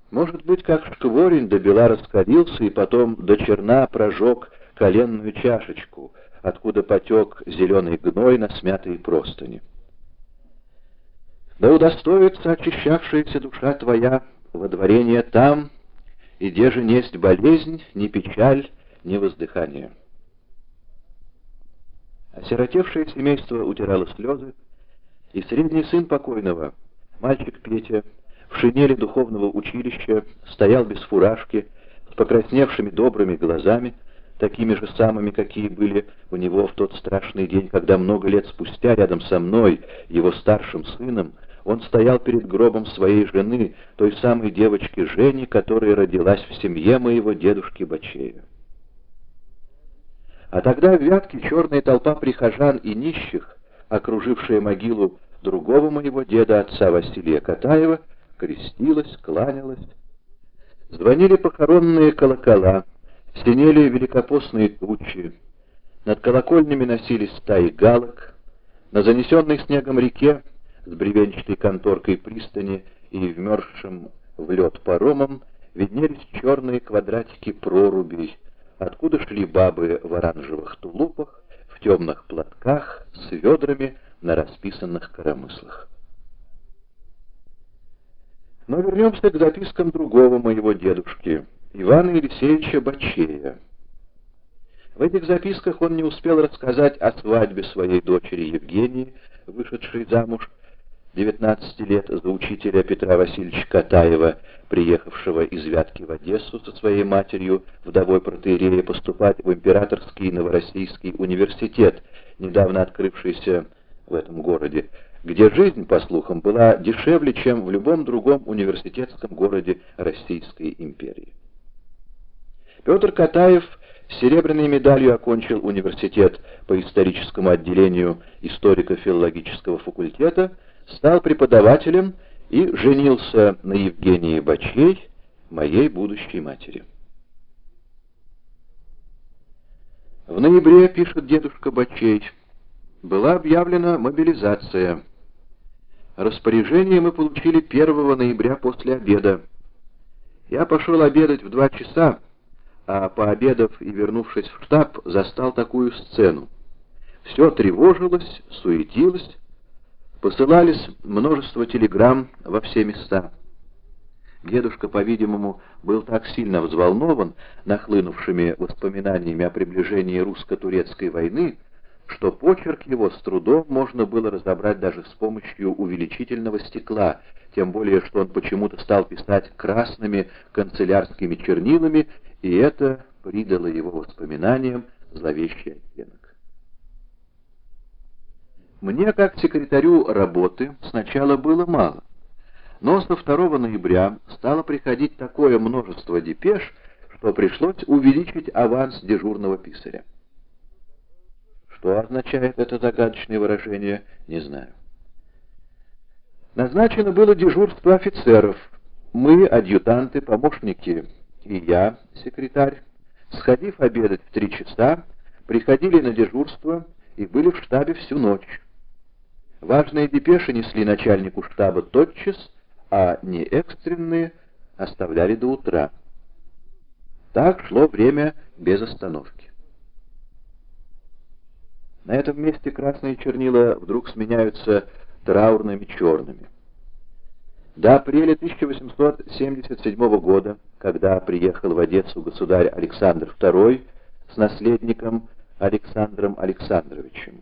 Может быть, как штворень до бела раскалился и потом до черна прожег коленную чашечку, откуда потек зеленый гной на смятые простыни. Да удостоится очищавшаяся душа твоя водворения там, и где же несть болезнь, ни печаль, ни воздыхание. Осиротевшее семейство утирало слезы, и средний сын покойного, мальчик Петя, в шинели духовного училища, стоял без фуражки, с покрасневшими добрыми глазами, такими же самыми, какие были у него в тот страшный день, когда много лет спустя рядом со мной, его старшим сыном, он стоял перед гробом своей жены, той самой девочки Жени, которая родилась в семье моего дедушки Бачея. А тогда в Вятке черная толпа прихожан и нищих, окружившая могилу другого моего деда, отца Василия Катаева, крестилась, кланялась. Звонили похоронные колокола, синели великопостные тучи, над колокольнями носились стаи галок, на занесенной снегом реке с бревенчатой конторкой пристани и вмерзшим в лед паромом виднелись черные квадратики прорубей, откуда шли бабы в оранжевых тулупах, в темных платках, с ведрами на расписанных коромыслах. Но вернемся к запискам другого моего дедушки, Ивана Елисеевича Бачея. В этих записках он не успел рассказать о свадьбе своей дочери Евгении, вышедшей замуж 19 лет за учителя Петра Васильевича Катаева, приехавшего из Вятки в Одессу со своей матерью, вдовой протоиерея, поступать в Императорский Новороссийский университет, недавно открывшийся в этом городе, где жизнь, по слухам, была дешевле, чем в любом другом университетском городе Российской империи. Петр Катаев с серебряной медалью окончил университет по историческому отделению историко-филологического факультета, стал преподавателем и женился на Евгении Бачей, моей будущей матери. В ноябре, пишет дедушка Бачей, была объявлена мобилизация. Распоряжение мы получили 1 ноября после обеда. Я пошел обедать в 2 часа, а пообедав и вернувшись в штаб, застал такую сцену. Все тревожилось, суетилось, посылались множество телеграмм во все места. Дедушка, по-видимому, был так сильно взволнован нахлынувшими воспоминаниями о приближении русско-турецкой войны, что почерк его с трудом можно было разобрать даже с помощью увеличительного стекла, тем более, что он почему-то стал писать красными канцелярскими чернилами, и это придало его воспоминаниям зловещий оттенок. Мне, как секретарю работы, сначала было мало, но со 2 ноября стало приходить такое множество депеш, что пришлось увеличить аванс дежурного писаря. Что означает это загадочное выражение, не знаю. Назначено было дежурство офицеров. Мы, адъютанты, помощники и я, секретарь, сходив обедать в 3 часа, приходили на дежурство и были в штабе всю ночь. Важные депеши несли начальнику штаба тотчас, а не экстренные оставляли до утра. Так шло время без остановки. На этом месте красные чернила вдруг сменяются траурными черными. До апреля 1877 года, когда приехал в Одессу государь Александр II с наследником Александром Александровичем.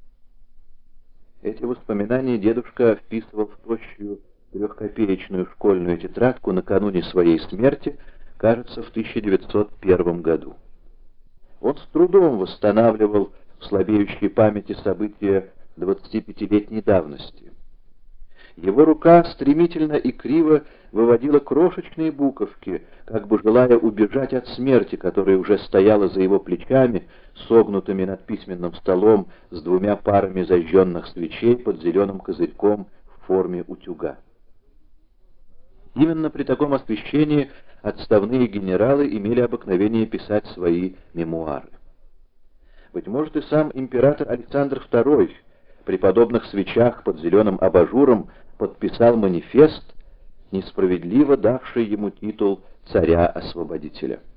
Эти воспоминания дедушка вписывал в тощую 3-копеечную школьную тетрадку накануне своей смерти, кажется, в 1901 году. Он с трудом восстанавливал в слабеющей памяти события 25-летней давности. Его рука стремительно и криво выводила крошечные буковки, как бы желая убежать от смерти, которая уже стояла за его плечами, согнутыми над письменным столом с 2 парами зажженных свечей под зеленым козырьком в форме утюга. Именно при таком освещении отставные генералы имели обыкновение писать свои мемуары. Быть может, и сам император Александр II при подобных свечах под зеленым абажуром подписал манифест несправедливо давшей ему титул царя-освободителя.